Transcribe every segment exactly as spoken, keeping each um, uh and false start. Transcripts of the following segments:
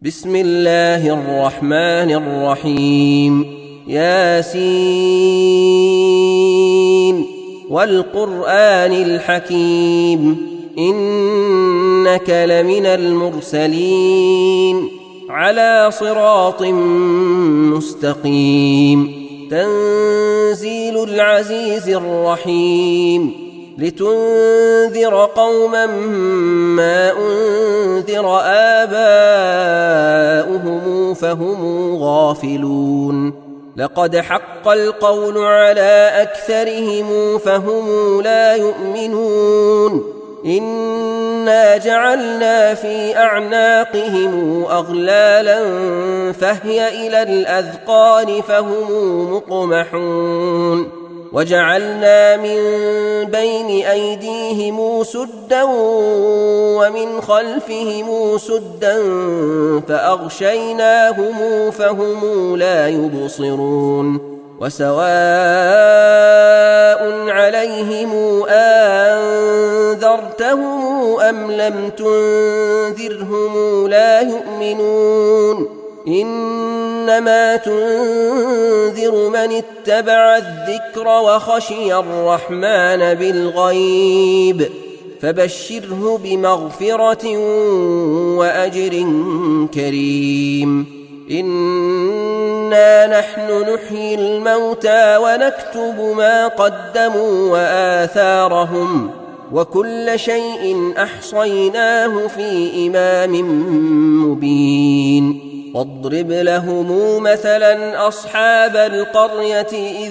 بسم الله الرحمن الرحيم. ياسين والقرآن الحكيم إنك لمن المرسلين على صراط مستقيم. تنزيل العزيز الرحيم لتنذر قوما ما أنذر آباؤهم فهم غافلون. لقد حق القول على أكثرهم فهم لا يؤمنون. إنا جعلنا في أعناقهم أغلالا فهي إلى الأذقان فهم مقمحون. وجعلنا من بين أيديهم سدا ومن خلفهم سدا فأغشيناهم فهم لا يبصرون. وسواء عليهم أنذرتهم أم لم تنذرهم لا يؤمنون. إنما تنذر من اتبع الذكر وخشي الرحمن بالغيب فبشره بمغفرة وأجر كريم. إنا نحن نحيي الموتى ونكتب ما قدموا وآثارهم وكل شيء أحصيناه في إمام مبين. واضرب لهم مثلا أصحاب القرية إذ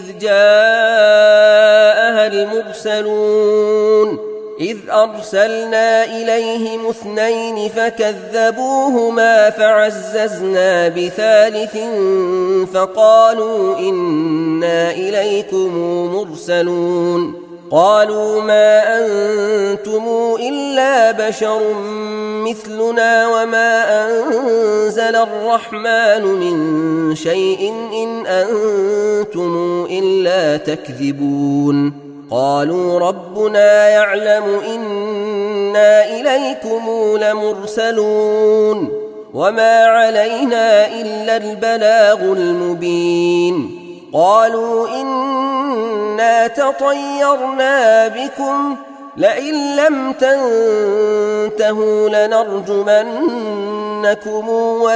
جاءها المرسلون إذ أرسلنا إليهم اثنين فكذبوهما فعززنا بثالث فقالوا إنا إليكم مرسلون. قالوا ما أنتم إلا بشر مثلنا وما أنزل الرحمن من شيء إن أنتم إلا تكذبون. قالوا ربنا يعلم إنا إليكم لمرسلون وما علينا إلا البلاغ المبين. قالوا إنا تطيرنا بكم لئن لم تنتهوا لنرجمنكم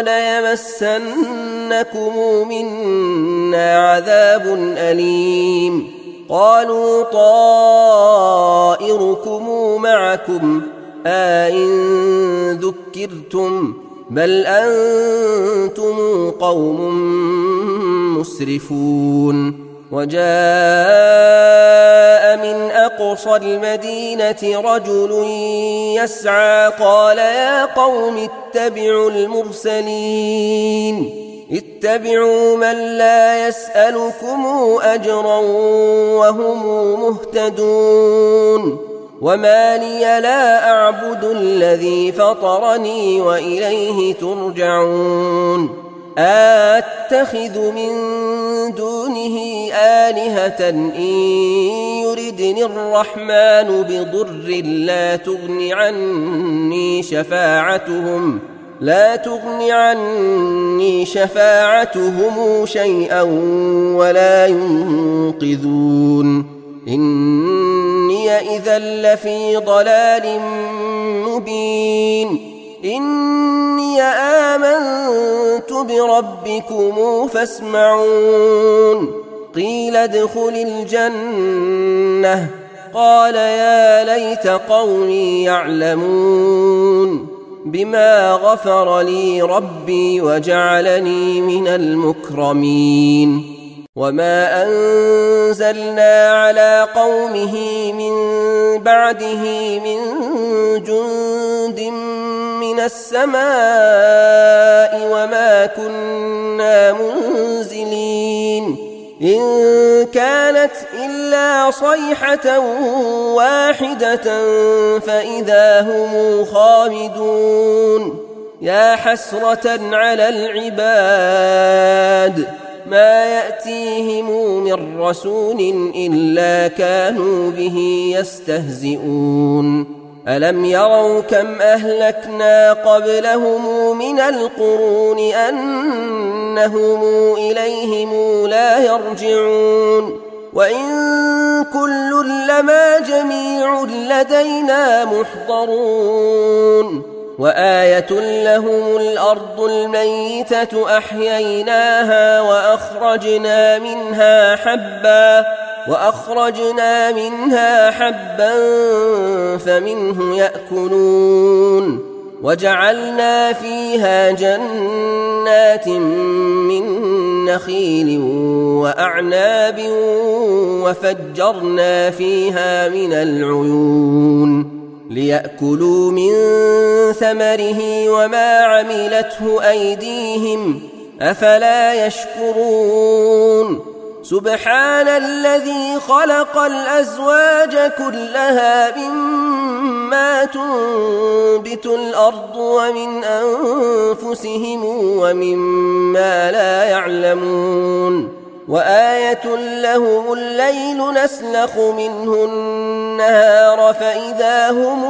وليمسنكم منا عذاب أليم. قالوا طائركم معكم أئن ذكرتم بل أنتم قوم مسرفون. وجاء من أقصى المدينة رجل يسعى قال يا قوم اتبعوا المرسلين اتبعوا من لا يسألكم أجرا وهم مهتدون. وما لي لا أعبد الذي فطرني وإليه ترجعون. أتخذ من دونه آلهة إن يردني الرحمن بضر لا تغن عني شفاعتهم لا تغن عني شفاعتهم شيئا ولا ينقذون. إني إذا لفي ضلال مبين. إني آمنت بربكم فاسمعون. قيل ادخل الجنة قال يا ليت قومي يعلمون بما غفر لي ربي وجعلني من المكرمين. وما أنزلنا على قومه من بعده من جند من السماء وما كنا منزلين. إن كانت إلا صيحة واحدة فإذا هم خامدون. يا حسرة على العباد ما يأتيهم من رسول إلا كانوا به يستهزئون. ألم يروا كم أهلكنا قبلهم من القرون أنهم إليهم لا يرجعون وإن كل لما جميع لدينا محضرون وآية لهم الأرض الميتة أحييناها وأخرجنا منها حبا وأخرجنا منها حبا فمنه يأكلون وجعلنا فيها جنات من نخيل وأعناب وفجرنا فيها من العيون ليأكلوا من ثمره وما عملته أيديهم أفلا يشكرون سبحان الذي خلق الأزواج كلها مما تنبت الأرض ومن أنفسهم ومما لا يعلمون وآية لهم الليل نسلخ منه النهار فإذا هم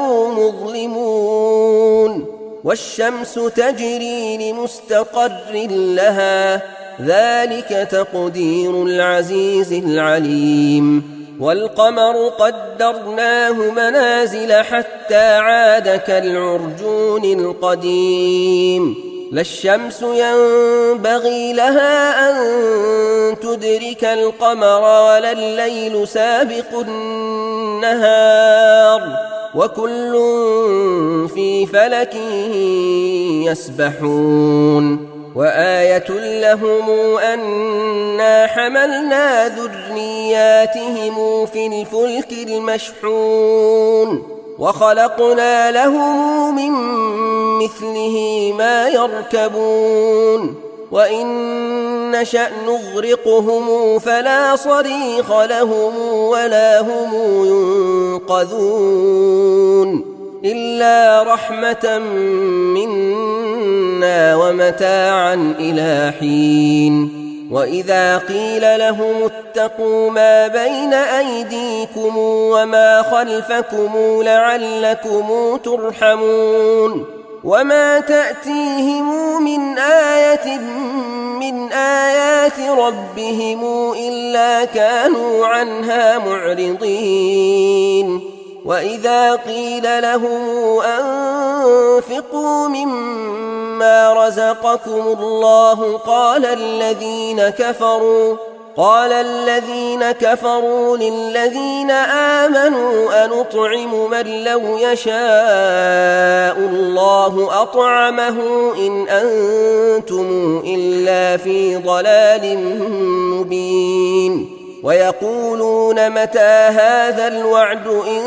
مظلمون والشمس تجري لمستقر لها ذلك تقدير العزيز العليم والقمر قدرناه منازل حتى عاد كالعرجون القديم لا الشمس ينبغي لها أن تدرك القمر ولا الليل سابق النهار وكل في فلك يسبحون وآية لهم أنا حملنا ذرياتهم في الفلك المشحون وخلقنا لهم من مثله ما يركبون وإن نشأ نغرقهم فلا صريخ لهم ولا هم ينقذون إلا رحمة منا ومتاعا إلى حين وإذا قيل لهم اتقوا ما بين أيديكم وما خلفكم لعلكم ترحمون وما تأتيهم من آية من آيات ربهم إلا كانوا عنها معرضين وإذا قيل لهم أنفقوا مما رزقكم الله قال الذين كفروا قال الذين كفروا للذين آمنوا أنطعم من لو يشاء الله أطعمه إن أنتم إلا في ضلال مبين ويقولون متى هذا الوعد إن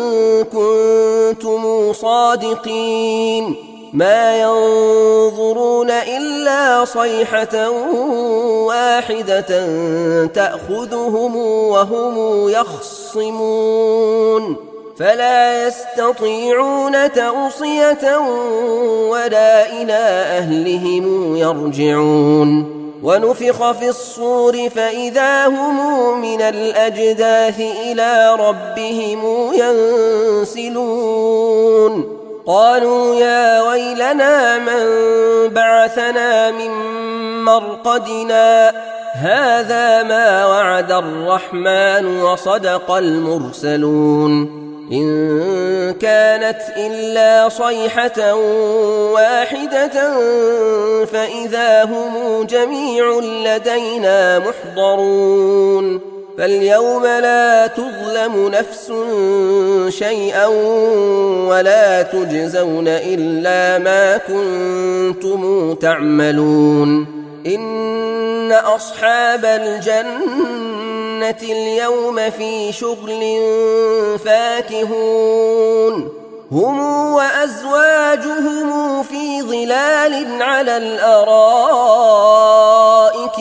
كنتم صادقين ما ينظرون إلا صيحة واحدة تأخذهم وهم يخصمون فلا يستطيعون توصية ولا إلى أهلهم يرجعون ونفخ في الصور فإذا هم من الأجداث إلى ربهم ينسلون قالوا يا ويلنا من بعثنا من مرقدنا هذا ما وعد الرحمن وصدق المرسلون إن كانت إلا صيحة واحدة فإذا هم جميع لدينا محضرون فاليوم لا تظلم نفس شيئا ولا تجزون إلا ما كنتم تعملون إن أصحاب الجنة اليوم في شغل فاكهون هم وأزواجهم في ظلال على الأرائك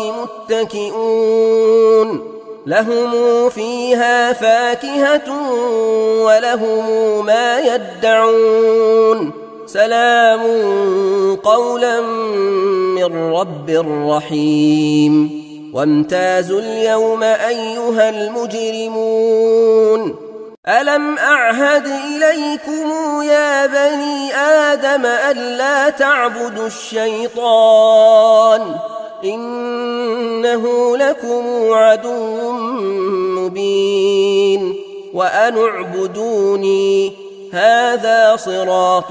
متكئون لهم فيها فاكهة ولهم ما يدعون سلام قولا من رب رحيم وامتازوا اليوم أيها المجرمون ألم أعهد إليكم يا بني آدم ألا تعبدوا الشيطان إنه لكم عدو مبين وأن اعبدوني هذا صراط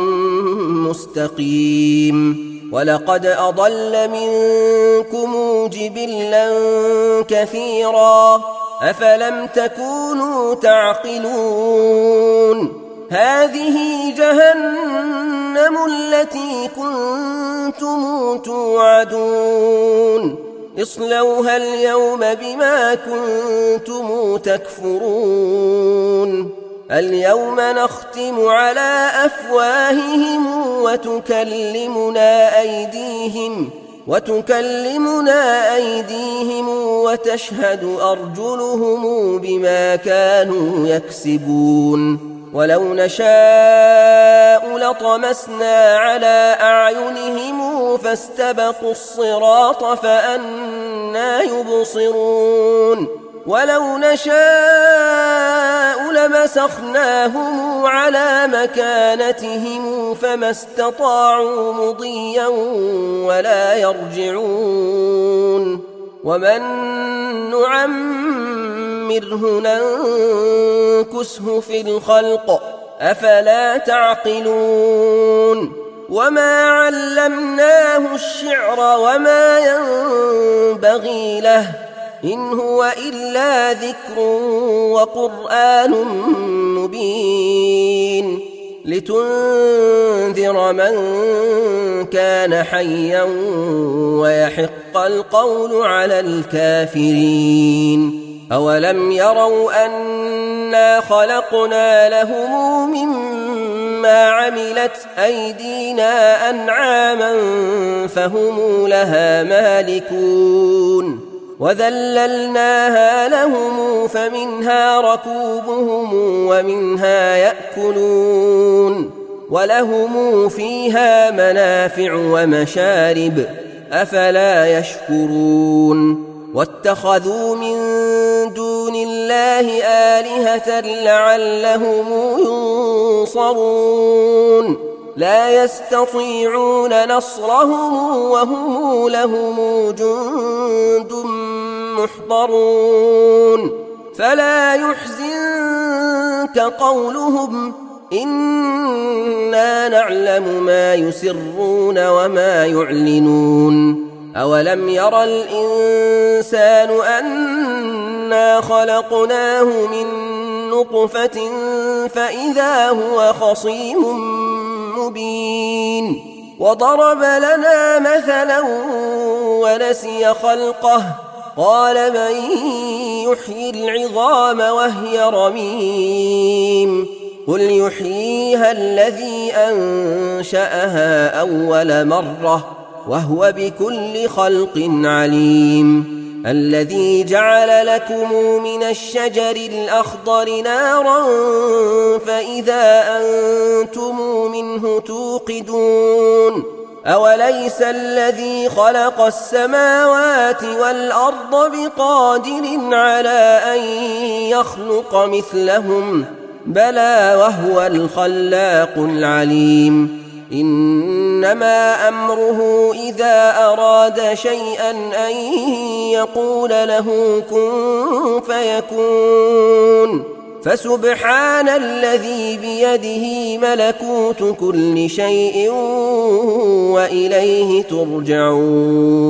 مستقيم ولقد أضل منكم جبلا كثيرا أفلم تكونوا تعقلون هذه جهنم التي كنتم توعدون اصلوها اليوم بما كنتم تكفرون اليوم نختم على أفواههم وتكلمنا أيديهم وتكلمنا أيديهم وتشهد أرجلهم بما كانوا يكسبون ولو نشاء لطمسنا على أعينهم فاستبقوا الصراط فأنى يبصرون ولو نشاء لمسخناهم على مكانتهم فما استطاعوا مضيا ولا يرجعون ومن نعمره ننكسه في الخلق أفلا تعقلون وما علمناه الشعر وما ينبغي له إن هو إلا ذكر وقرآن مبين لتنذر من كان حيا ويحق القول على الكافرين أولم يروا أنا خلقنا لهم مما عملت أيدينا أنعاما فهم لها مالكون وذللناها لهم فمنها ركوبهم ومنها يأكلون ولهم فيها منافع ومشارب أفلا يشكرون واتخذوا من دون الله آلهة لعلهم ينصرون لا يستطيعون نصرهم وهم لهم جند محضرون فلا يحزنك قولهم إنا نعلم ما يسرون وما يعلنون أولم يرى الإنسان أنا خلقناه من نطفة فإذا هو خصيم مبين وضرب لنا مثلا ونسي خلقه قال من يحيي العظام وهي رميم قل يحييها الذي أنشأها أول مرة وهو بكل خلق عليم الذي جعل لكم من الشجر الأخضر نارا فإذا أنتم منه توقدون أوليس الذي خلق السماوات والأرض بقادر على أن يخلق مثلهم بلى وهو الخلاق العليم إنما أمره إذا أراد شيئا أن يقول له كن فيكون فسبحان الذي بيده ملكوت كل شيء وإليه ترجعون